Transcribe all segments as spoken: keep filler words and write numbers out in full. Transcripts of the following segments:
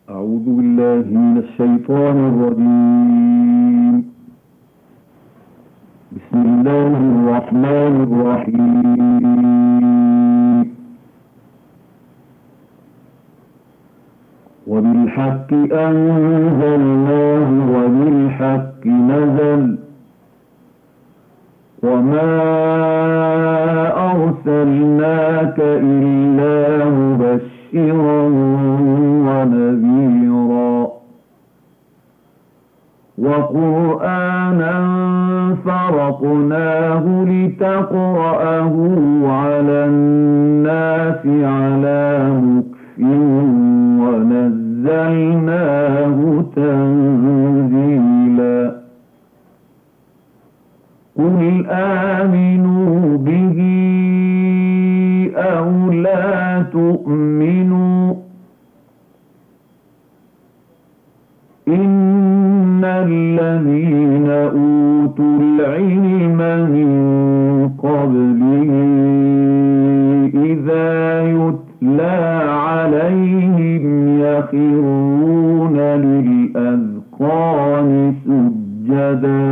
أعوذ بالله من الشيطان الرجيم. بسم الله الرحمن الرحيم. وبالحق أنزلناه وبالحق نزل وما أرسلناك إلا مبشرا ونذيرا وقرآنا فرقناه لتقرأه على الناس على مكث ونزلناه تنزيلا قل آمنوا به أو لا تؤمنوا إن الذين أوتوا العلم من قبله إذا يتلى عليهم يخرون للأذقان سجدا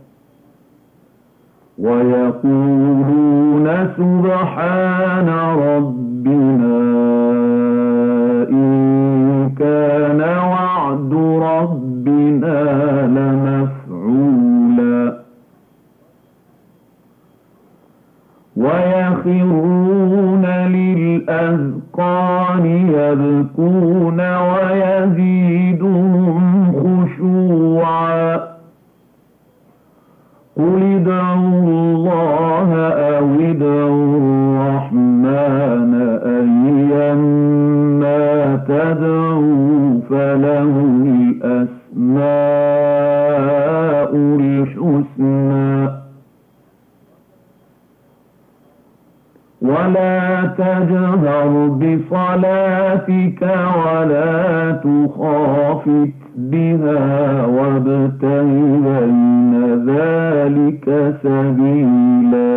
ويقولون سبحان ربنا إن كان وعد ربنا لمفعولا ويخرون للأذقان يبكون ويزيدهم خشوعا قل ادعوا الله أو ادعوا الرحمن أيما تدعوا فله الأسماء الحسنى ولا تجهر بصلاتك ولا تخافت بها وابتغ بين ذلك سبيلا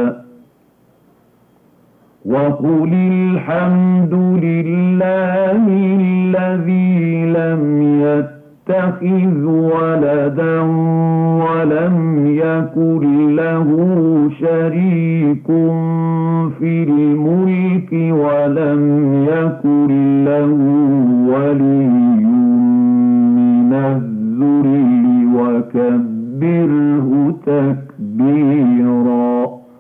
وقل الحمد لله الذي لم يتخذ ولدا ولم يكن له شريك في الملك ولم يكن له ولي من الذل وكبره تكبيرا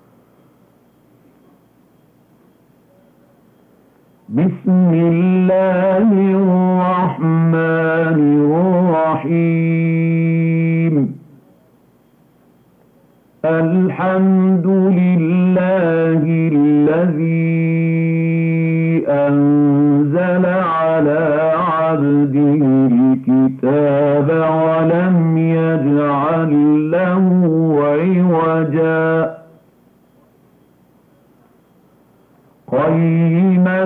بسم الله الرحمن الرحيم الحمد لله الذي أنزل على عبده الكتاب ولم يجعل له عوجا قيما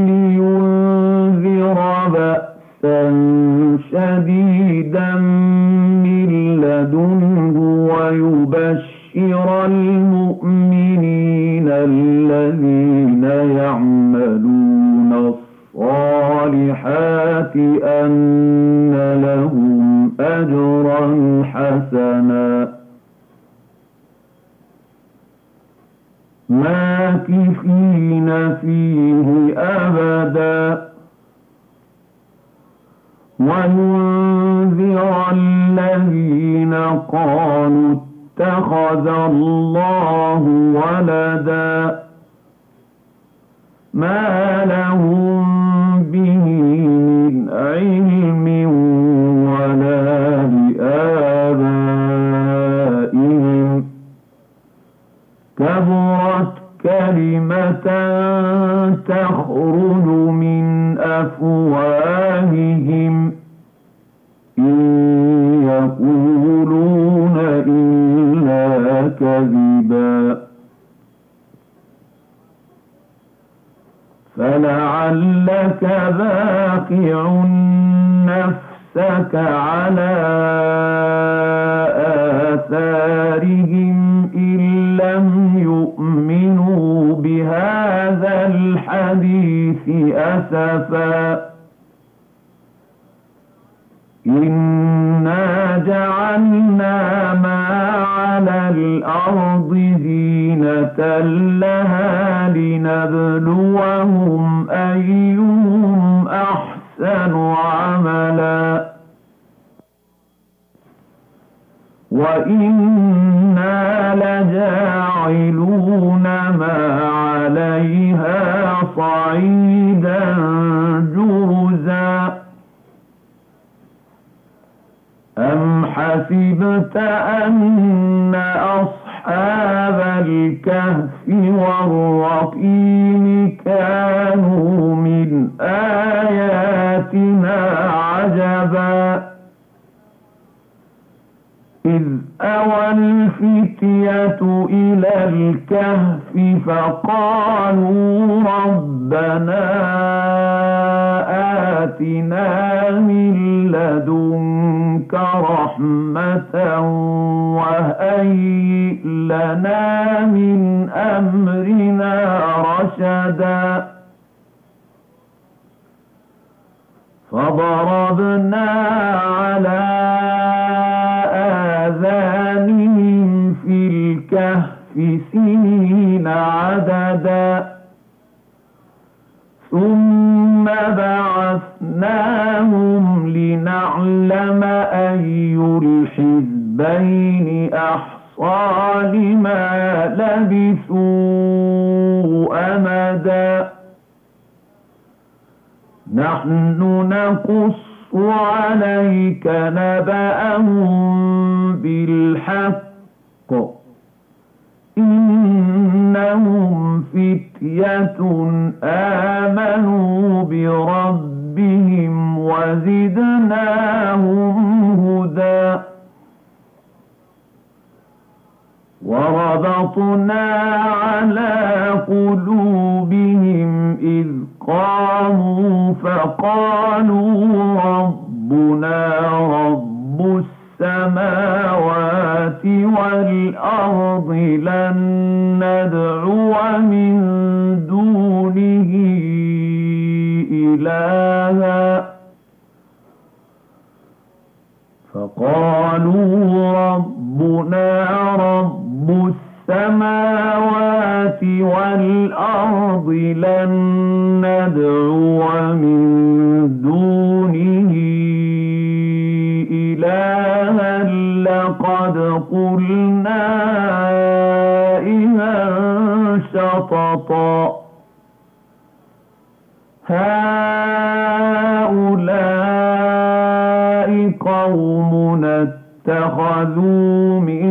لينذر بأسا شديدا من لدنه ويبشر المؤمنين الذين يعملون الصالحات أن لهم أجرا حسنا ماكثين فيه أبدا وينذر الذين قالوا اتخذ الله ولدا ما لهم به من علم ولا لآبائهم كبرت كلمة تخرج من أفواههم إن يقولون إلا كذبا فلعلك باخع نفسك على آثارهم إن لم يؤمنوا بهذا الحديث أسفا إنا جعلنا ما على الأرض زينة لها لنبلوهم أيهم أحسن عملا وإنا لجاعلون ما عليها صعيدا جرزا أم حسبت أن أصحاب الكهف والرقيم كانوا من آياتنا عجبا إذ أوى الفتية إلى الكهف فقالوا ربنا آتنا من لدنك رحمة وهيئ لنا من أمرنا رشدا فضربنا على آذانهم في الكهف سنين عددا ثم بعثناهم لنعلم أي الحزبين أحصى لما لبثوا أمدا نحن نقص عليك نبأهم بالحق إنهم فتية آمنوا بربهم وزدناهم هدى وربطنا على قلوبهم إذ قاموا فقالوا ربنا رب السماوات والأرض لن ندعو من دونه إلها فقالوا ربنا رب السماوات والأرض لن ندعو من دونه إلها لقد قلنا إذا شططا هؤلاء قومنا اتخذوا من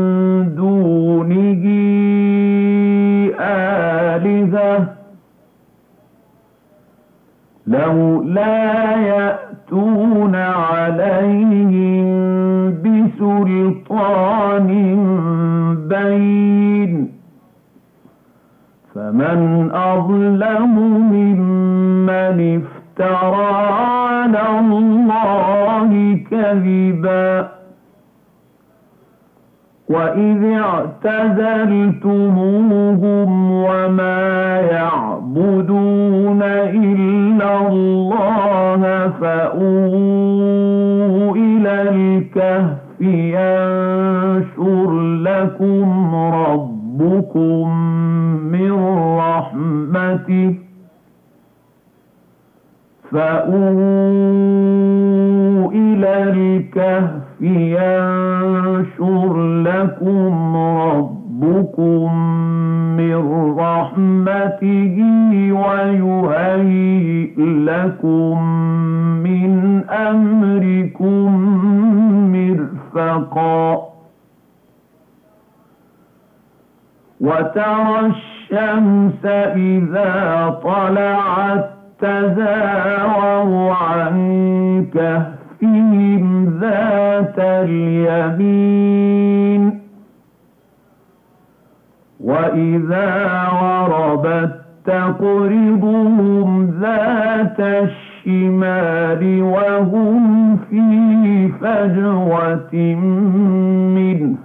دونه آلهة لولا يأتون عليهم بسلطان بين فمن أظلم ممن افترى على الله كذبا وإذ اعتزلتموهم وما يعبدون إلا الله فأووا إلى الكهف ينشر لكم ربكم من رحمته فأووا إلى الكهف ينشر لكم ربكم من رحمته ويهيئ لكم من أمركم مرفقا وترى الشمس إذا طلعت تزاور عن كهفهم ذات اليمين وإذا غربت تقرضهم ذات الشمال وهم في فجوة منه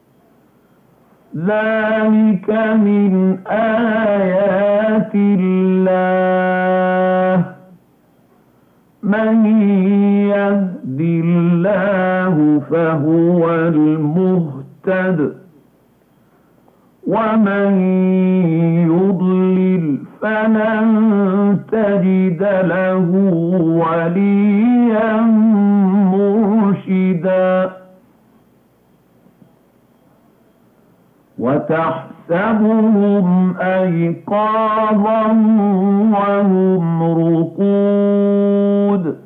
ذلك من آيات الله من يهد الله فهو المهتد ومن يضلل فلن تجد له وليا مرشدا وتحسبهم أيقاظا وهم رقود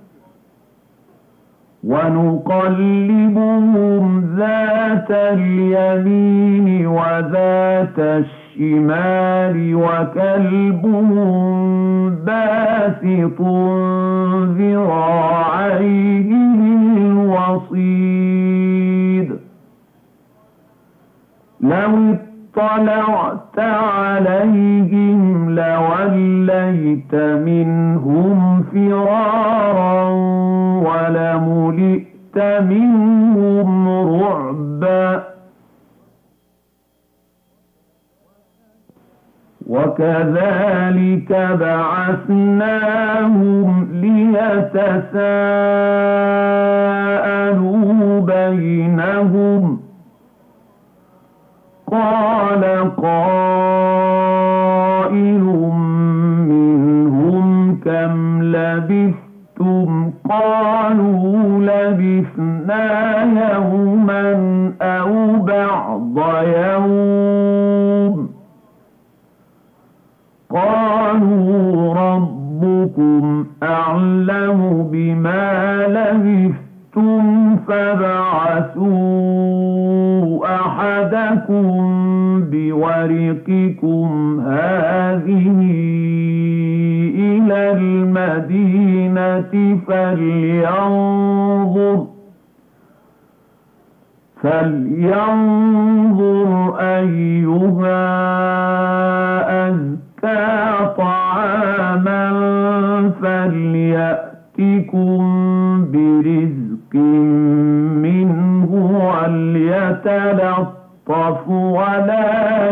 ونقلبهم ذات اليمين وذات الشمال وكلبهم باسط ذراعيه بالوصيد لو اطلعت عليهم لوليت منهم فرارا ولملئت منهم رعبا وكذلك بعثناهم ليتساءلوا بينهم قال قائل منهم كم لبثتم قالوا لبثنا يوما أو بعض يوم قالوا ربكم أعلم بما لبثتم فابعثوا أحدكم بورقكم هذه إلى المدينة فلينظر فلينظر أيها أزكى طعاما فليأتكم برزق منه وليتلطف ولا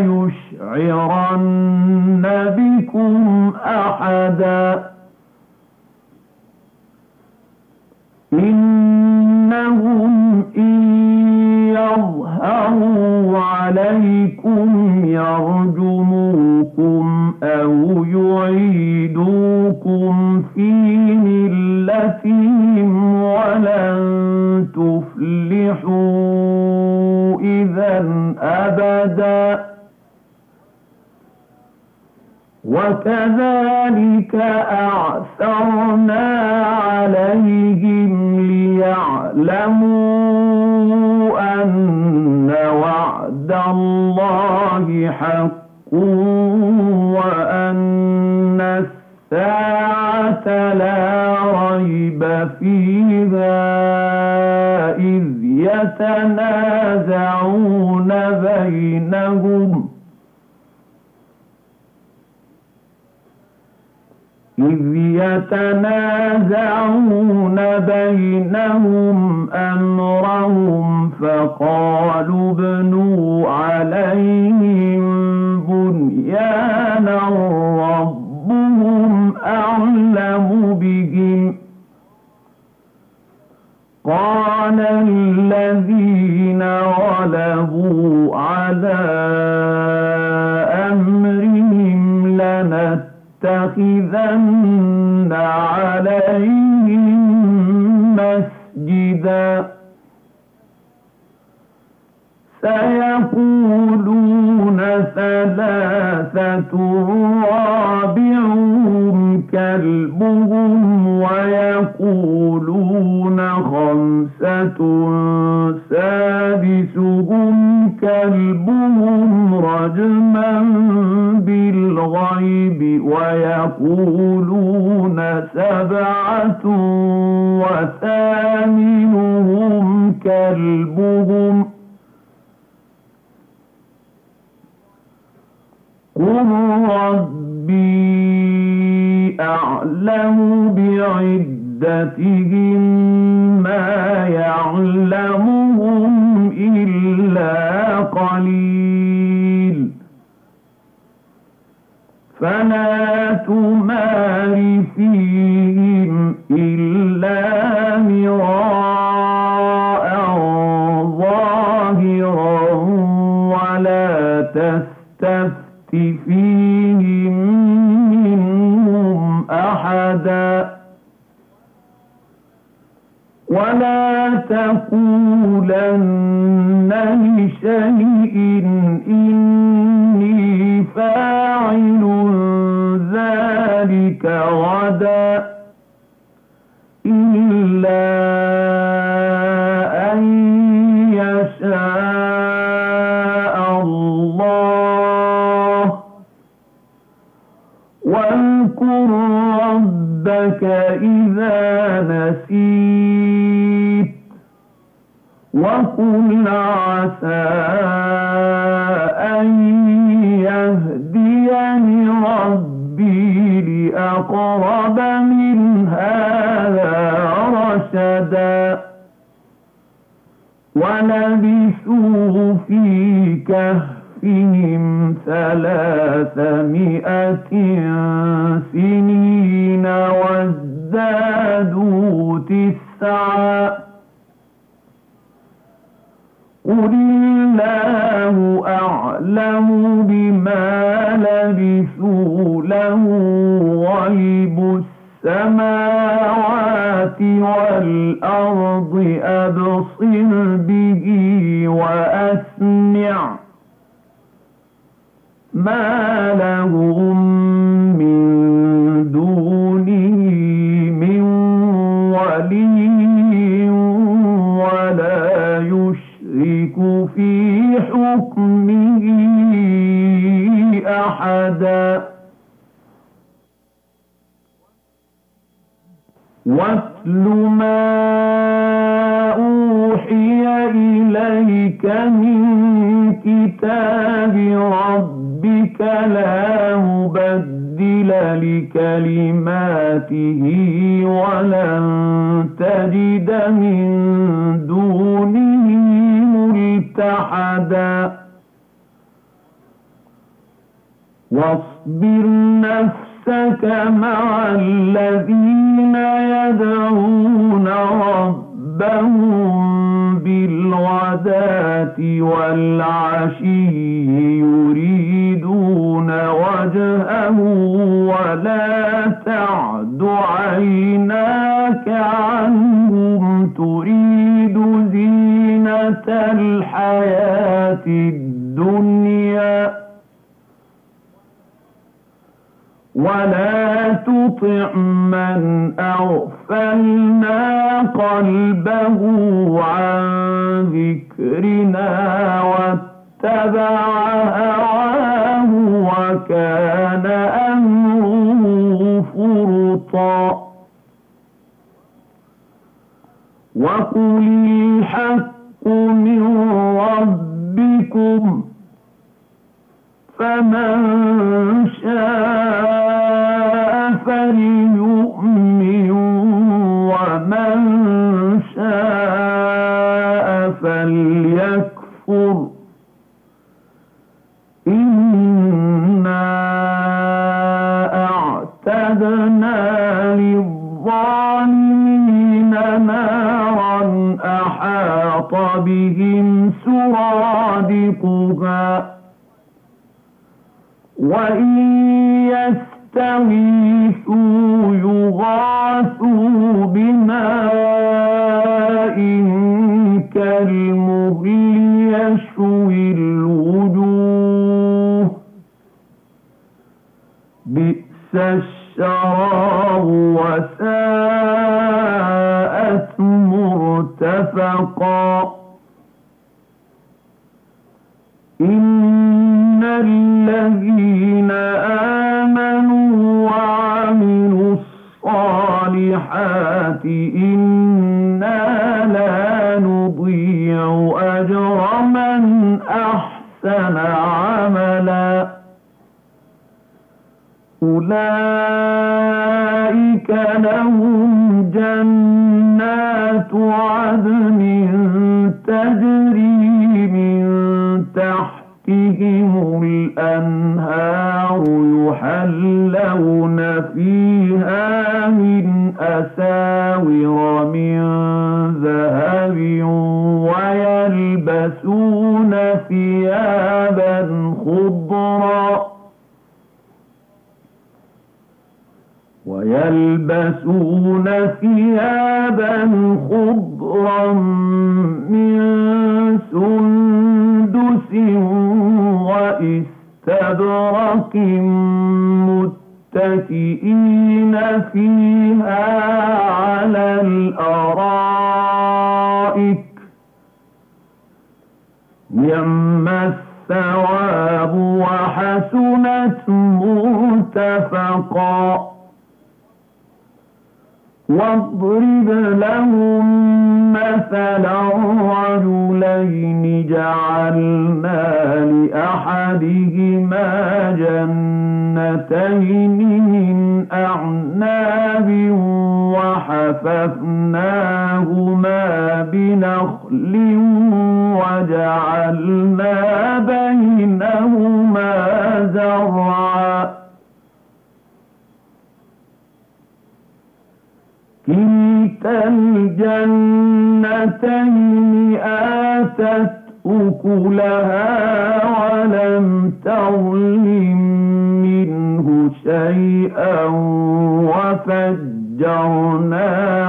يشعرن بكم أحدا إنهم إن يظهروا عليكم يرجموكم أو يعيدوكم في ملتهم ولن تفلحوا إذا أبدا وكذلك أعثرنا عليهم ليعلموا أن وعد الله حق وأن الساعة لا ريب فيها إذ يتنازعون بينهم إذ يتنازعون بينهم أمرهم فقالوا ابنوا عليهم بنيانا ربهم أعلم بهم قال الذين غلبوا على أمرهم لنتخذن عليهم مسجدا سيقولون ثلاثة رابعهم كلبهم ويقولون خمسة سادسهم كلبهم رجما بالغيب ويقولون سبعة وثامنهم كلبهم قل ربي أعلم بعدتهم ما يعلمهم إلا قليل فلا تمار فيهم إلا ولا تقولن لشيء إني فاعل ذلك غدا إلا أن يشاء الله واذكر ربك إذا نسيت وقل عسى أن يهديني ربي لأقرب من هذا رشدا ولبثوا في كهفهم ثلاثمائة سنين وازدادوا تسعا قل الله أعلم بما لبثوا له غيب السماوات والأرض أبصر به وأسمع ما لهم من دونه من ولي ولا يشرك في حكمه أحدا واتل ما أوحي إليك من كتاب ربك لا مبدل لكلماته ولن تجد من دونه ملتحدا واصبر نفسك مع الذين يدعون ربهم بالغداة والعشي يريدون وجهه ولا تعد عيناك عنهم تريد زينة الحياة الدنيا ولا تطع من أغفلنا قلبه عن ذكرنا واتبع هواه وكان أمره فرطا وقل الحق من ربكم فمن شاء فليؤمن ومن شاء فليكفر إنا أعتدنا للظالمين نارا أحاط بهم سرادقها وإن يستغيثوا يغاثوا بماء كالمهل يشوي الوجوه بئس الشراب وساءت مرتفقا إن الذين آمنوا وعملوا الصالحات إنا لا نضيع أجر من أحسن عملا أولئك لهم جنات عدن تجري من تحتهم الأنهار يحلون فيها من أساور من ذهب ويلبسون ثيابا خضرا ويلبسون يلبسون ثيابا خضرا من سندس وإستبرق متكئين فيها على الأرائك نعم الثواب وحسنت مرتفقا واضرب لهم مثلا رجلين جعلنا لأحدهما جنتين من أعناب وحففناهما بنخل وجعلنا بينهما زرعا كلتا الجنتين آتت أكلها ولم تظلم منه شيئا وفجرنا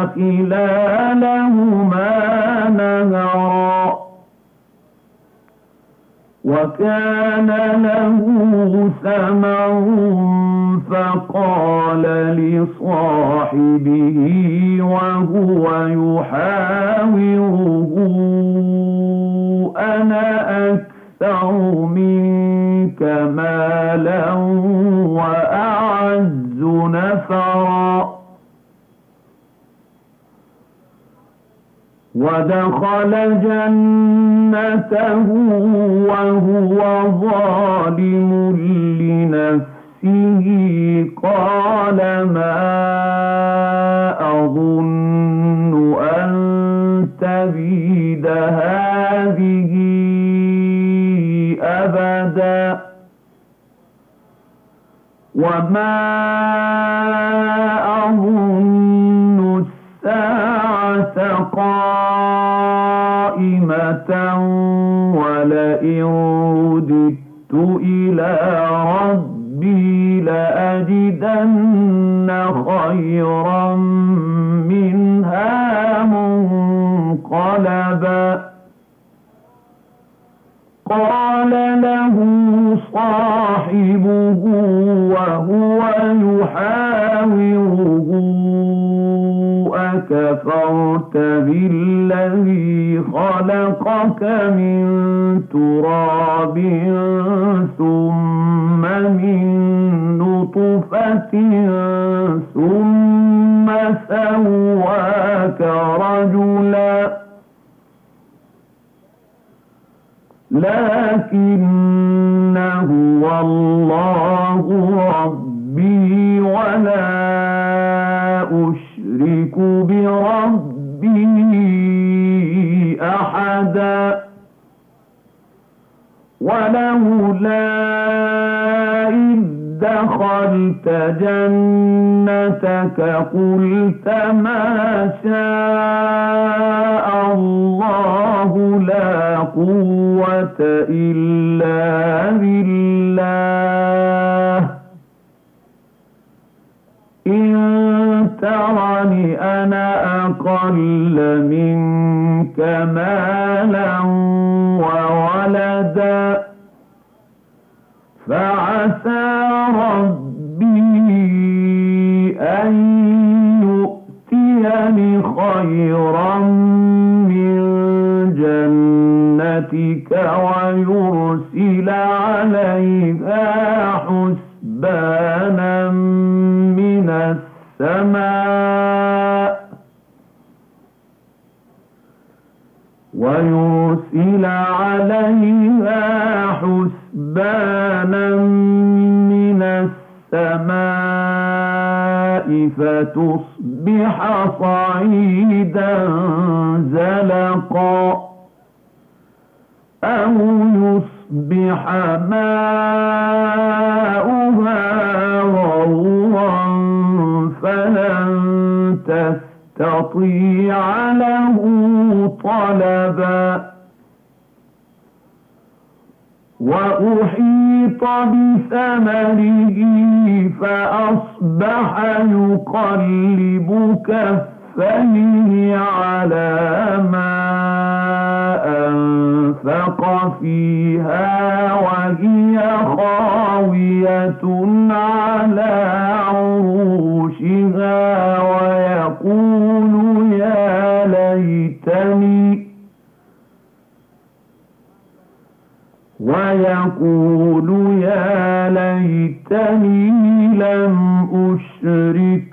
خلالهما نهرا وكان له ثمر فقال لصاحبه وهو يحاوره أنا أكثر منك مالا وأعز نفرا ودخل جنته وهو ظالم لنفسه قال ما أظن أن تبيد هذه أبدا وما أظن الساعة قائمة ولئن رددت إلى ربي لأجدن خيرا منها منقلبا قال له صاحبه وهو يحاوره أكفرت بالذي خلقك من تراب ثم من نطفة ثم سواك رجلا لكن هو الله ربي ولا أشرك بربي أحدا ولولا إذ دخلت جنتك قلت ما شاء الله لا قوة إلا بالله إن ترني أنا أقل منك مالا وولدا فعسى ربي أن يؤتيني خيرا من جنتك ويرسل عليها حسبانا من السماء ويرسل عليها حسبانا من السماء فتصبح صعيدا زلقا أو يصبح ماؤها غورا فلن تستطيع له طلبا وأحيط بثمره فأصبح يقلب كفيه على ما أنفق فيها وهي خاوية على عروشها ويقول يا ليتني ويقول يا ليتني لم أشرك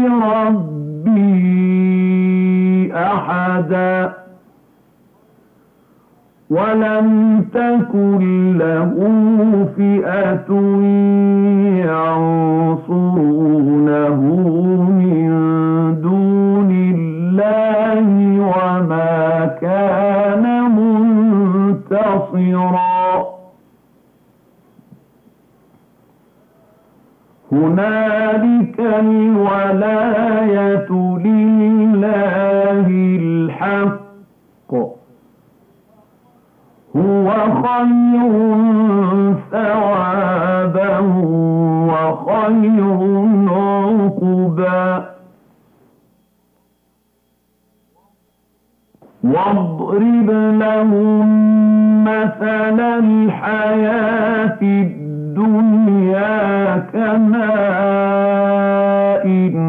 بربي أحدا ولم تكن له فئة ينصرونه من دون الله وما كان منتصرا هنالك الولاية لله الحق هو خير ثوابا وخير عقبا واضرب لهم مثل الحياة الدنيا كماء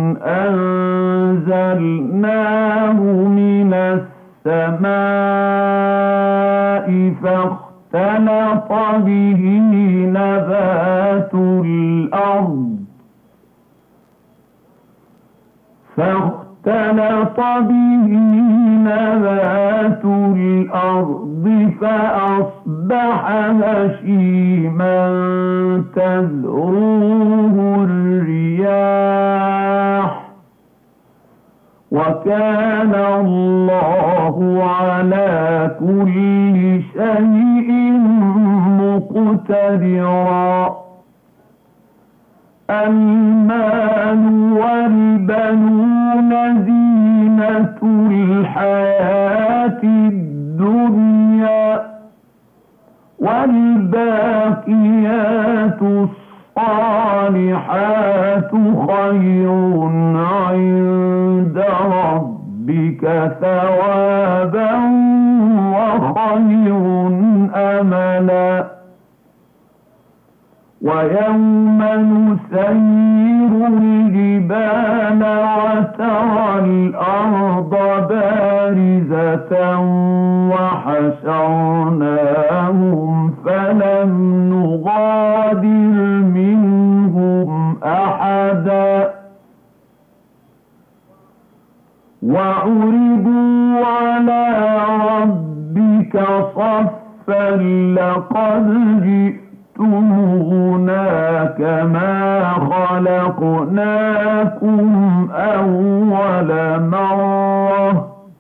أنزلناه من السماء فاختلط به نبات الأرض فاختلط به نبات الأرض فأصبح هشيما تذروه الرياح وكان الله على كل شيء مقتدرا المال والبنون زينة الحياة الدنيا والباقيات الصالحات خير عند ربك ثوابا وخير أملا ويوم نسير الجبال وترى الأرض بارزة وحشرناهم فلم نغادر منهم أحدا وعرضوا على ربك صفا لقد جئتمونا كما خلقناكم أول مرة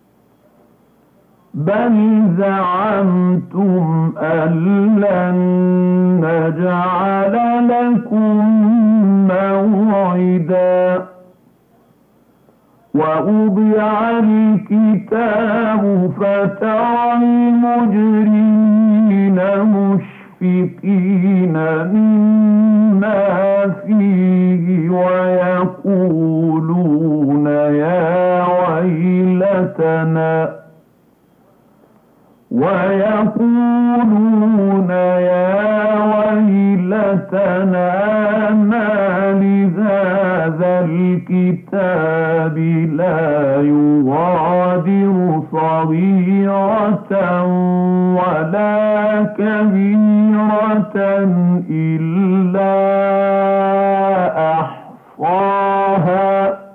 بل زعمتم أن لن نجعل لكم موعدا ووضع الكتاب فترى المجرمين مشفقين مما فيه ويقولون يا ويلتنا ويقولون يا ويلتنا ما لهذا الكتاب لا يغادر صغيرة ولا كبيرة إلا أحصاها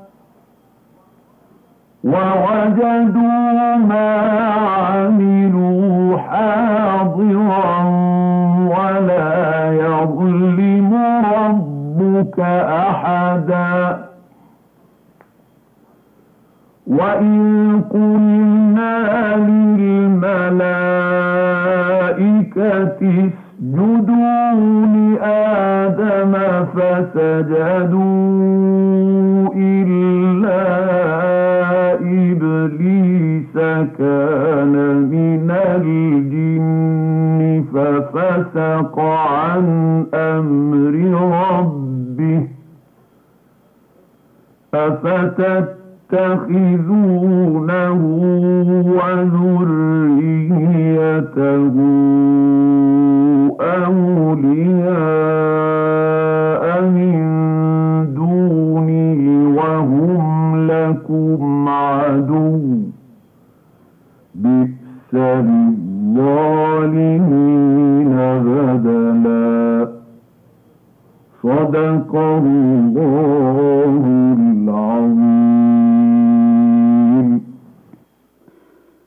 ووجدوا ما عملوا حاضرا ولا يظلم ربك أحدا وإن قلنا للملائكة اسجدوا لآدم فسجدوا إلا إبليس إبليس كان من الجن ففسق عن أمر ربه أفتتخذونه وذريته أولياء من دوني وهم لكم عدو بئس للظالمين بدلا صدق الله